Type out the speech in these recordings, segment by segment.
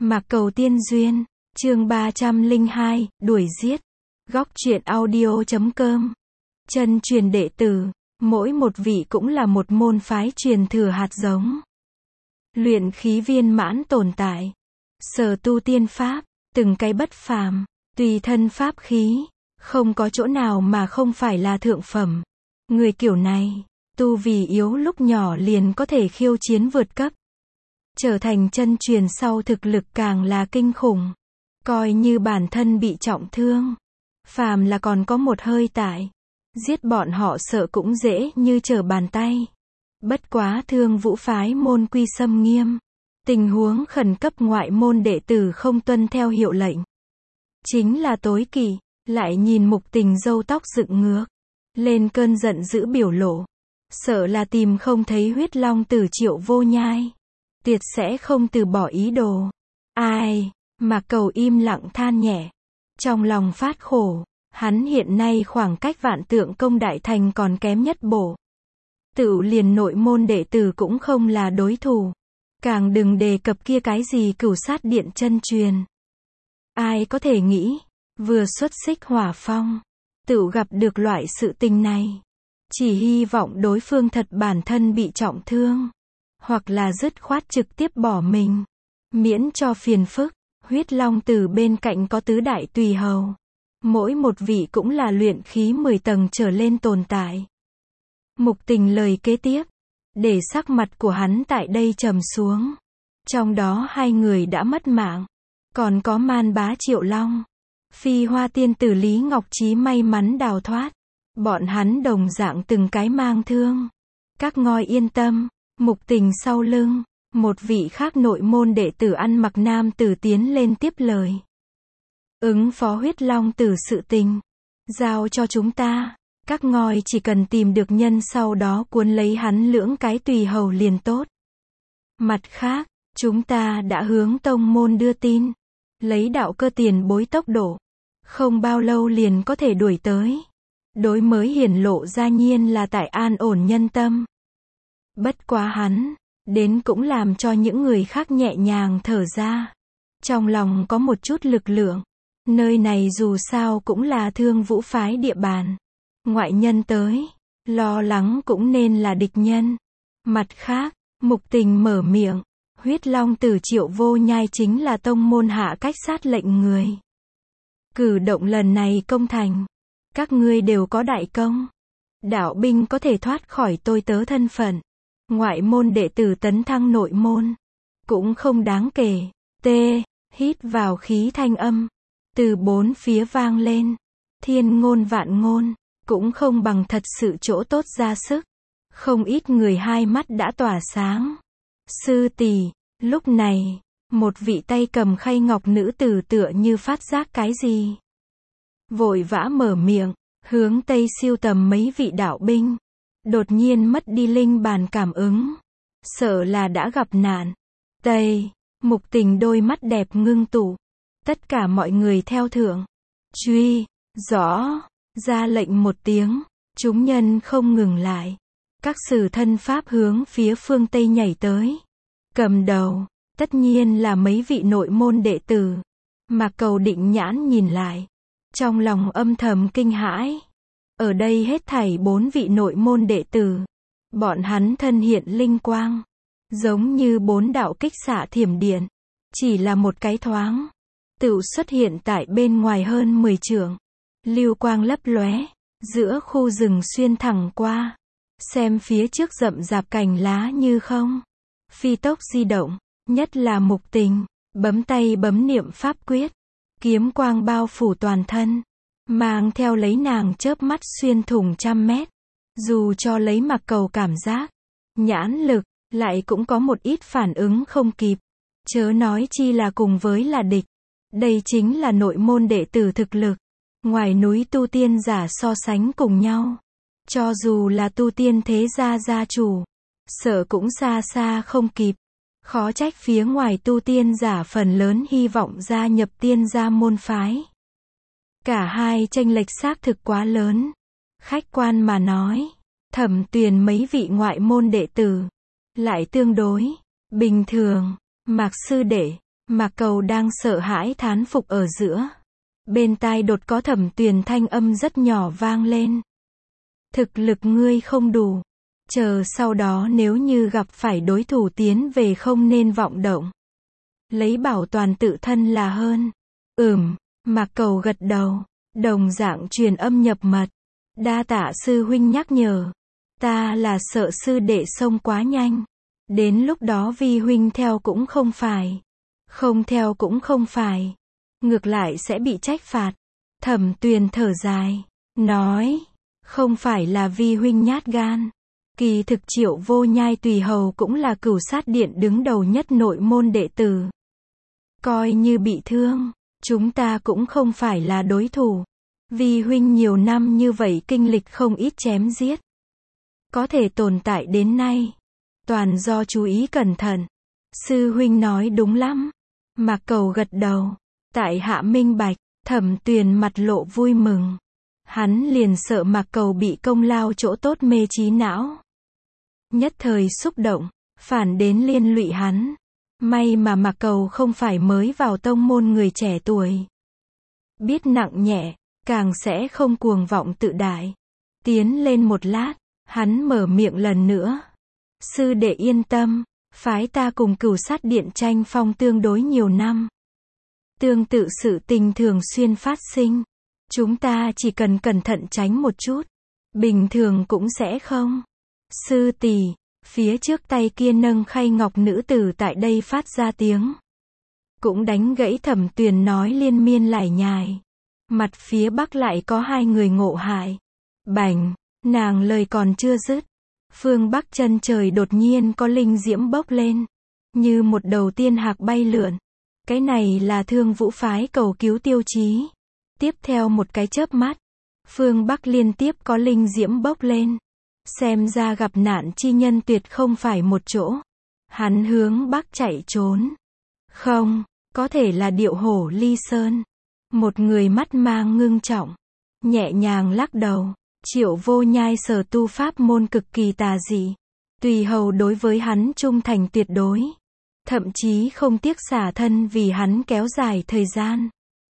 Mạc Cầu Tiên Duyên, chương 302, đuổi giết. Góc truyện audio.com. Chân truyền đệ tử, mỗi một vị cũng là một môn phái truyền thừa hạt giống. Luyện khí viên mãn tồn tại. Sở tu tiên pháp, từng cái bất phàm, tùy thân pháp khí, không có chỗ nào mà không phải là thượng phẩm. Người kiểu này, tu vì yếu lúc nhỏ liền có thể khiêu chiến vượt cấp. Trở thành chân truyền sau thực lực càng là kinh khủng. Coi như bản thân bị trọng thương, phàm là còn có một hơi tại, giết bọn họ sợ cũng dễ như trở bàn tay. Bất quá Thương Vũ phái môn quy xâm nghiêm. Tình huống khẩn cấp ngoại môn đệ tử không tuân theo hiệu lệnh. Chính là tối kỵ, lại nhìn Mục Tình râu tóc dựng ngược. Lên cơn giận dữ biểu lộ. Sợ là tìm không thấy huyết long tử Triệu Vô Nhai. Tuyệt sẽ không từ bỏ ý đồ. Ai, Mạc Cầu im lặng than nhẹ. Trong lòng phát khổ, hắn hiện nay khoảng cách Vạn Tượng Công đại thành còn kém nhất bộ. Tự liền nội môn đệ tử cũng không là đối thủ. Càng đừng đề cập kia cái gì Cửu Sát Điện chân truyền. Ai có thể nghĩ, vừa xuất xích hỏa phong, tự gặp được loại sự tình này. Chỉ hy vọng đối phương thật bản thân bị trọng thương. Hoặc là dứt khoát trực tiếp bỏ mình. Miễn cho phiền phức, huyết long tử bên cạnh có tứ đại tùy hầu. Mỗi một vị cũng là luyện khí 10 tầng trở lên tồn tại. Mục Tình lời kế tiếp, để sắc mặt của hắn tại đây trầm xuống. Trong đó 2 người đã mất mạng. Còn có Man Bá Triệu Long, Phi Hoa tiên tử Lý Ngọc Trí may mắn đào thoát. Bọn hắn đồng dạng từng cái mang thương. Các ngoi yên tâm. Mục Tình sau lưng, một vị khác nội môn đệ tử ăn mặc nam tử tiến lên tiếp lời. Ứng phó huyết long tử sự tình, giao cho chúng ta. Các ngoi chỉ cần tìm được nhân sau đó cuốn lấy hắn lưỡng cái tùy hầu liền tốt. Mặt khác, chúng ta đã hướng tông môn đưa tin. Lấy đạo cơ tiền bối tốc độ. Không bao lâu liền có thể đuổi tới. Đối mới hiển lộ ra nhiên là tại an ổn nhân tâm. Bất quá hắn, đến cũng làm cho những người khác nhẹ nhàng thở ra. Trong lòng có một chút lực lượng. Nơi này dù sao cũng là Thương Vũ phái địa bàn. Ngoại nhân tới, lo lắng cũng nên là địch nhân. Mặt khác, Mục Tình mở miệng, huyết long tử Triệu Vô Nhai chính là tông môn hạ cách sát lệnh người. Cử động lần này công thành. Các ngươi đều có đại công. Đạo binh có thể thoát khỏi tôi tớ thân phận. Ngoại môn đệ tử tấn thăng nội môn. Cũng không đáng kể. T. Hít vào khí thanh âm. Từ bốn phía vang lên. Thiên ngôn vạn ngôn. Cũng không bằng thật sự chỗ tốt ra sức. Không ít người hai mắt đã tỏa sáng. Sư tỷ, lúc này, một vị tay cầm khay ngọc nữ tử tựa như phát giác cái gì. Vội vã mở miệng, hướng Tây siêu tầm mấy vị đạo binh. Đột nhiên mất đi linh bàn cảm ứng. Sợ là đã gặp nạn. Tây, Mục Tình đôi mắt đẹp ngưng tụ. Tất cả mọi người theo thượng. Truy, rõ, ra lệnh một tiếng. Chúng nhân không ngừng lại. Các sử thân pháp hướng phía phương Tây nhảy tới. Cầm đầu, tất nhiên là mấy vị nội môn đệ tử. Mạc Cầu định nhãn nhìn lại. Trong lòng âm thầm kinh hãi. Ở đây hết thảy 4 vị nội môn đệ tử. Bọn hắn thân hiện linh quang. Giống như 4 đạo kích xạ thiểm điện. Chỉ là một cái thoáng. Tựu xuất hiện tại bên ngoài hơn 10 trượng. Lưu quang lấp lóe. Giữa khu rừng xuyên thẳng qua. Xem phía trước rậm rạp cành lá như không. Phi tốc di động. Nhất là Mục Tình. Bấm tay bấm niệm pháp quyết. Kiếm quang bao phủ toàn thân. Mang theo lấy nàng chớp mắt xuyên thủng trăm mét. Dù cho lấy Mạc Cầu cảm giác, nhãn lực, lại cũng có một ít phản ứng không kịp. Chớ nói chi là cùng với là địch. Đây chính là nội môn đệ tử thực lực. Ngoài núi tu tiên giả so sánh cùng nhau. Cho dù là tu tiên thế gia gia chủ, sợ cũng xa xa không kịp. Khó trách phía ngoài tu tiên giả phần lớn hy vọng gia nhập tiên gia môn phái. Cả hai chênh lệch xác thực quá lớn. Khách quan mà nói, Thẩm Tuyền mấy vị ngoại môn đệ tử lại tương đối bình thường. Mạc sư đệ, Mạc Cầu đang sợ hãi thán phục ở giữa. Bên tai đột có Thẩm Tuyền thanh âm rất nhỏ vang lên. Thực lực ngươi không đủ. Chờ sau đó nếu như gặp phải đối thủ tiến về không nên vọng động. Lấy bảo toàn tự thân là hơn. Mạc Cầu gật đầu. Đồng dạng truyền âm nhập mật. Đa tạ sư huynh nhắc nhở. Ta là sợ sư đệ xông quá nhanh. Đến lúc đó vi huynh theo cũng không phải. Không theo cũng không phải. Ngược lại sẽ bị trách phạt. Thẩm Tuyền thở dài. Nói. Không phải là vi huynh nhát gan. Kỳ thực Triệu Vô Nhai Tùy Hầu cũng là Cửu Sát Điện đứng đầu nhất nội môn đệ tử. Coi như bị thương. Chúng ta cũng không phải là đối thủ. Vi huynh nhiều năm như vậy kinh lịch không ít chém giết. Có thể tồn tại đến nay. Toàn do chú ý cẩn thận. Sư huynh nói đúng lắm. Mạc Cầu gật đầu. Tại hạ minh bạch. Thẩm Tuyền mặt lộ vui mừng. Hắn liền sợ Mạc Cầu bị công lao chỗ tốt mê trí não. Nhất thời xúc động. Phản đến liên lụy hắn. May mà Mạc Cầu không phải mới vào tông môn người trẻ tuổi. Biết nặng nhẹ. Càng sẽ không cuồng vọng tự đại. Tiến lên một lát. Hắn mở miệng lần nữa. Sư đệ yên tâm. Phái ta cùng Cửu Sát Điện tranh phong tương đối nhiều năm. Tương tự sự tình thường xuyên phát sinh. Chúng ta chỉ cần cẩn thận tránh một chút. Bình thường cũng sẽ không. Sư tỷ, phía trước tay kia nâng khay ngọc nữ tử tại đây phát ra tiếng. Cũng đánh gãy Thẩm Tuyền nói liên miên lải nhải. Mặt phía bắc lại có hai người ngộ hại. Bành, nàng lời còn chưa dứt. Phương Bắc chân trời đột nhiên có linh diễm bốc lên. Như một đầu tiên hạc bay lượn. Cái này là Thương Vũ phái cầu cứu Tiêu Chí. Tiếp theo một cái chớp mắt. Phương Bắc liên tiếp có linh diễm bốc lên. Xem ra gặp nạn chi nhân tuyệt không phải một chỗ. Hắn hướng Bắc chạy trốn. Không, có thể là Điệu Hổ Ly Sơn. Một người mắt mang ngưng trọng. Nhẹ nhàng lắc đầu. Triệu Vô Nhai sở tu pháp môn cực kỳ tà dị. Tùy Hầu đối với hắn trung thành tuyệt đối. Thậm chí không tiếc xả thân vì hắn kéo dài thời gian.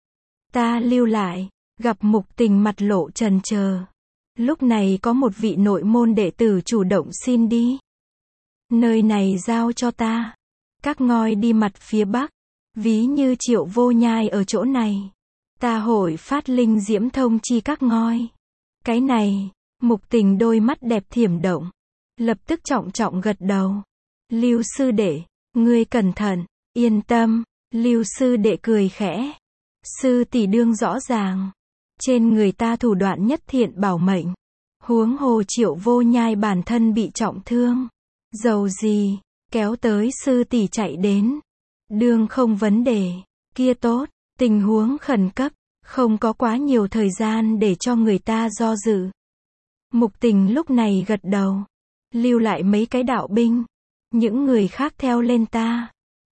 Ta lưu lại. Gặp Mục Tình mặt lộ trần chờ. Lúc này có một vị nội môn đệ tử chủ động xin đi. Nơi này giao cho ta. Các ngôi đi mặt phía bắc. Ví như Triệu Vô Nhai ở chỗ này. Ta hội phát linh diễm thông chi các ngôi. Cái này, Mục Tình đôi mắt đẹp thiểm động. Lập tức trọng trọng gật đầu. Lưu sư đệ, ngươi cẩn thận, yên tâm. Lưu sư đệ cười khẽ. Sư tỷ đương rõ ràng. Trên người ta thủ đoạn nhất thiện bảo mệnh. Huống hồ Triệu Vô Nhai bản thân bị trọng thương. Dầu gì, kéo tới sư tỷ chạy đến. Đương không vấn đề. Kia tốt, tình huống khẩn cấp. Không có quá nhiều thời gian để cho người ta do dự. Mục Tình lúc này gật đầu. Lưu lại mấy cái đạo binh. Những người khác theo lên ta.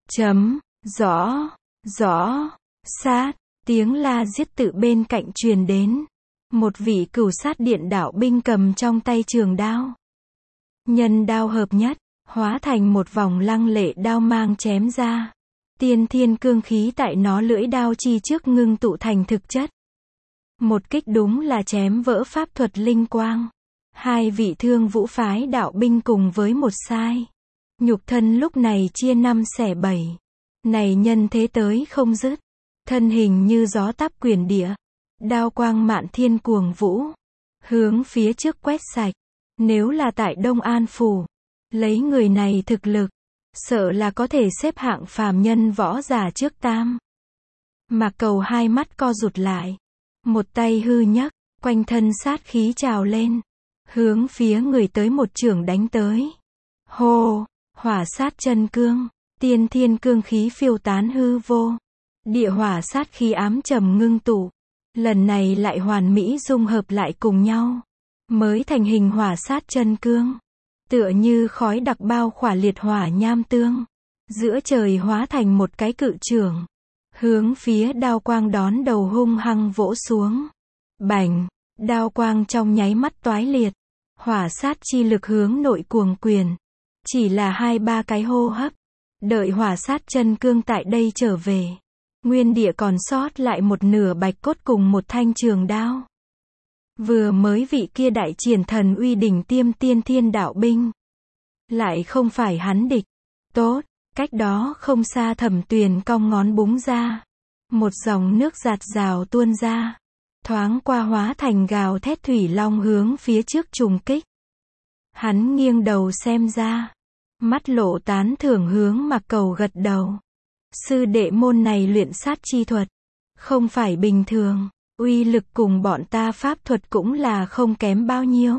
Rõ, sát. Tiếng la giết tự bên cạnh truyền đến. Một vị Cửu Sát Điện đạo binh cầm trong tay trường đao. Nhân đao hợp nhất. Hóa thành một vòng lăng lệ đao mang chém ra. Tiên thiên cương khí tại nó lưỡi đao chi trước ngưng tụ thành thực chất. Một kích đúng là chém vỡ pháp thuật linh quang. Hai vị Thương Vũ phái đạo binh cùng với một sai. Nhục thân lúc này chia 5 xẻ 7. Này nhân thế tới không dứt. Thân hình như gió táp quyển địa. Đao quang mạn thiên cuồng vũ. Hướng phía trước quét sạch. Nếu là tại Đông An Phủ. Lấy người này thực lực. Sợ là có thể xếp hạng phàm nhân võ giả trước tam. Mạc Cầu hai mắt co rụt lại. Một tay hư nhấc, quanh thân sát khí trào lên. Hướng phía người tới một chưởng đánh tới. Hô, hỏa sát chân cương, tiên thiên cương khí phiêu tán hư vô. Địa hỏa sát khí ám trầm ngưng tụ. Lần này lại hoàn mỹ dung hợp lại cùng nhau. Mới thành hình hỏa sát chân cương. Tựa như khói đặc bao khỏa liệt hỏa nham tương. Giữa trời hóa thành một cái cự chưởng. Hướng phía đao quang đón đầu hung hăng vỗ xuống. Bành, đao quang trong nháy mắt toái liệt. Hỏa sát chi lực hướng nội cuồng quyền. Chỉ là 2-3 cái hô hấp. Đợi Hỏa Sát Chân Cương tại đây trở về, nguyên địa còn sót lại một nửa bạch cốt cùng một thanh trường đao. Vừa mới vị kia đại triển thần uy đỉnh tiêm tiên thiên đạo binh, lại không phải hắn địch. Tốt, cách đó không xa Thẩm Tuyền cong ngón búng ra, một dòng nước giạt rào tuôn ra, thoáng qua hóa thành gào thét thủy long hướng phía trước trùng kích. Hắn nghiêng đầu xem ra, mắt lộ tán thưởng hướng Mạc Cầu gật đầu. Sư đệ môn này luyện sát chi thuật, không phải bình thường, uy lực cùng bọn ta pháp thuật cũng là không kém bao nhiêu.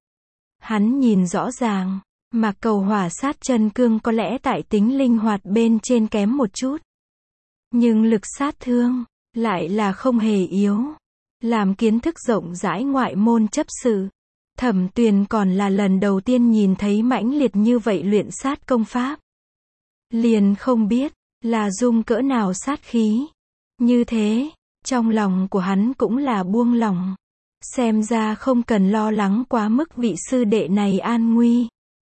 Hắn nhìn rõ ràng, Mạc Cầu Hỏa Sát Chân Cương có lẽ tại tính linh hoạt bên trên kém một chút, nhưng lực sát thương lại là không hề yếu. Làm kiến thức rộng rãi ngoại môn chấp sự, Thẩm Tuyền còn là lần đầu tiên nhìn thấy mãnh liệt như vậy luyện sát công pháp. Liền không biết là dung cỡ nào sát khí. Như thế, trong lòng của hắn cũng là buông lỏng. Xem ra không cần lo lắng quá mức vị sư đệ này an nguy.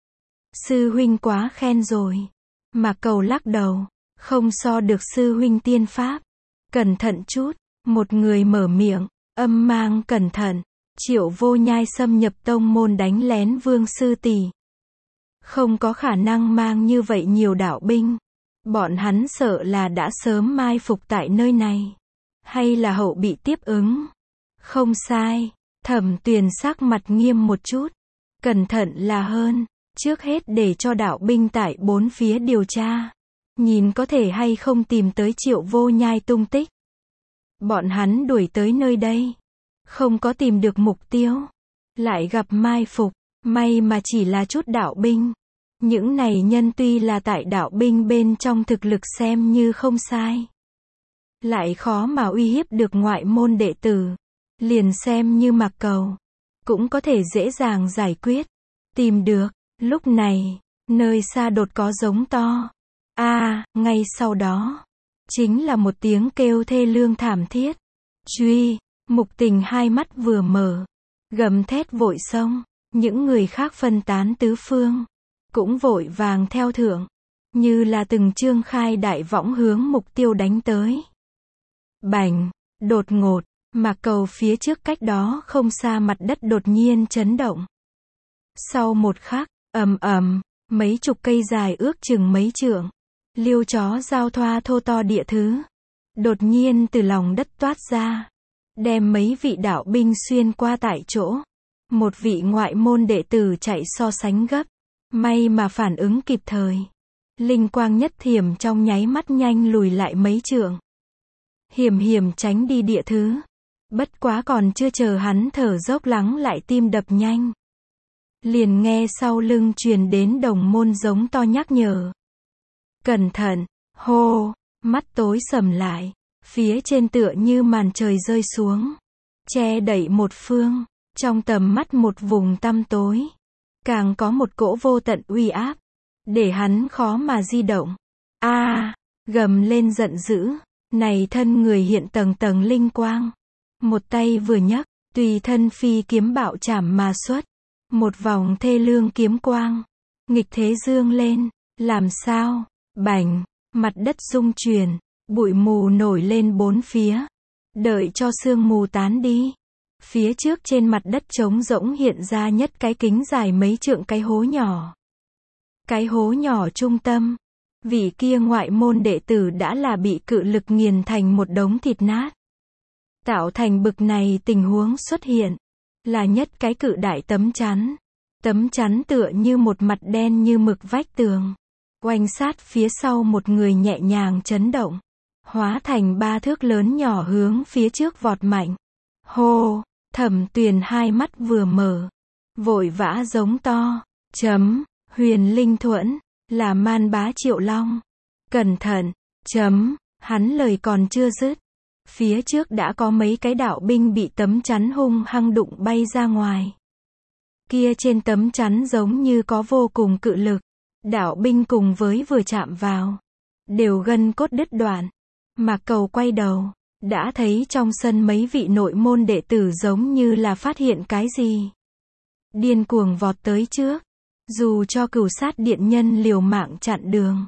Sư huynh quá khen rồi. Mạc Cầu lắc đầu, không so được sư huynh tiên pháp. Cẩn thận chút, một người mở miệng, âm mang cẩn thận. Triệu Vô Nhai xâm nhập tông môn đánh lén Vương sư tỷ, không có khả năng mang như vậy nhiều đạo binh. Bọn hắn sợ là đã sớm mai phục tại nơi này, hay là hậu bị tiếp ứng. Không sai, Thẩm Tuyền sắc mặt nghiêm một chút. Cẩn thận là hơn, trước hết để cho đạo binh tại bốn phía điều tra, nhìn có thể hay không tìm tới Triệu Vô Nhai tung tích. Bọn hắn đuổi tới nơi đây, không có tìm được mục tiêu, lại gặp mai phục, may mà chỉ là chút đạo binh. Những này nhân tuy là tại đạo binh bên trong thực lực xem như không sai, lại khó mà uy hiếp được ngoại môn đệ tử. Liền xem như Mạc Cầu, cũng có thể dễ dàng giải quyết, tìm được. Lúc này, nơi xa đột có giống to. Ngay sau đó, chính là một tiếng kêu thê lương thảm thiết. Truy, Mục Tình hai mắt vừa mở, gầm thét vội xông, những người khác phân tán tứ phương, cũng vội vàng theo thượng, như là từng trương khai đại võng hướng mục tiêu đánh tới. Bành, đột ngột, Mạc Cầu phía trước cách đó không xa mặt đất đột nhiên chấn động. Sau một khắc, ầm ầm, mấy chục cây dài ước chừng mấy trượng, liêu chó giao thoa thô to địa thứ, đột nhiên từ lòng đất toát ra, đem mấy vị đạo binh xuyên qua tại chỗ. Một vị ngoại môn đệ tử chạy so sánh gấp, may mà phản ứng kịp thời. Linh quang nhất thiểm trong nháy mắt nhanh lùi lại mấy trượng, hiểm tránh đi địa thứ. Bất quá còn chưa chờ hắn thở dốc lắng lại tim đập nhanh, liền nghe sau lưng truyền đến đồng môn giống to nhắc nhở. Cẩn thận, hô, mắt tối sầm lại, phía trên tựa như màn trời rơi xuống, che đậy một phương, trong tầm mắt một vùng tăm tối, càng có một cỗ vô tận uy áp, để hắn khó mà di động. Gầm lên giận dữ, này thân người hiện tầng tầng linh quang, một tay vừa nhấc, tùy thân phi kiếm bạo chảm mà xuất, một vòng thê lương kiếm quang, nghịch thế dương lên, làm sao? Bành, mặt đất rung chuyển, bụi mù nổi lên bốn phía. Đợi cho sương mù tán đi, phía trước trên mặt đất trống rỗng hiện ra nhất cái kính dài mấy trượng cái hố nhỏ. Cái hố nhỏ trung tâm, vị kia ngoại môn đệ tử đã là bị cự lực nghiền thành một đống thịt nát. Tạo thành bực này tình huống xuất hiện, là nhất cái cự đại tấm chắn tựa như một mặt đen như mực vách tường, oanh sát phía sau một người nhẹ nhàng chấn động, hóa thành 3 thước lớn nhỏ hướng phía trước vọt mạnh. Hô, Thẩm Tuyền hai mắt vừa mở, vội vã giống to, huyền linh thuẫn, là man bá Triệu Long. Cẩn thận, hắn lời còn chưa dứt, phía trước đã có mấy cái đạo binh bị tấm chắn hung hăng đụng bay ra ngoài. Kia trên tấm chắn giống như có vô cùng cự lực, đạo binh cùng với vừa chạm vào, đều gân cốt đứt đoạn. Mạc Cầu quay đầu, đã thấy trong sân mấy vị nội môn đệ tử giống như là phát hiện cái gì, điên cuồng vọt tới trước, dù cho Cửu Sát Điện nhân liều mạng chặn đường,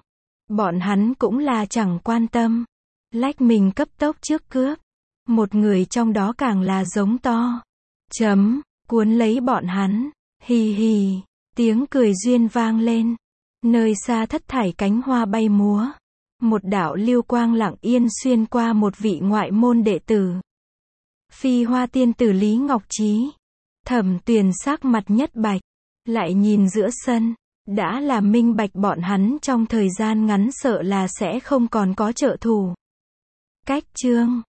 Bọn hắn cũng là chẳng quan tâm. Lách mình cấp tốc trước cướp. Một người trong đó càng là giống to. Cuốn lấy bọn hắn. Hì hì. Tiếng cười duyên vang lên. Nơi xa thất thải cánh hoa bay múa. Một đạo lưu quang lặng yên xuyên qua một vị ngoại môn đệ tử. Phi Hoa tiên tử Lý Ngọc Trí. Thẩm Tuyền sắc mặt nhất bạch. Lại nhìn giữa sân. Đã là minh bạch bọn hắn trong thời gian ngắn sợ là sẽ không còn có trợ thủ. Cách chương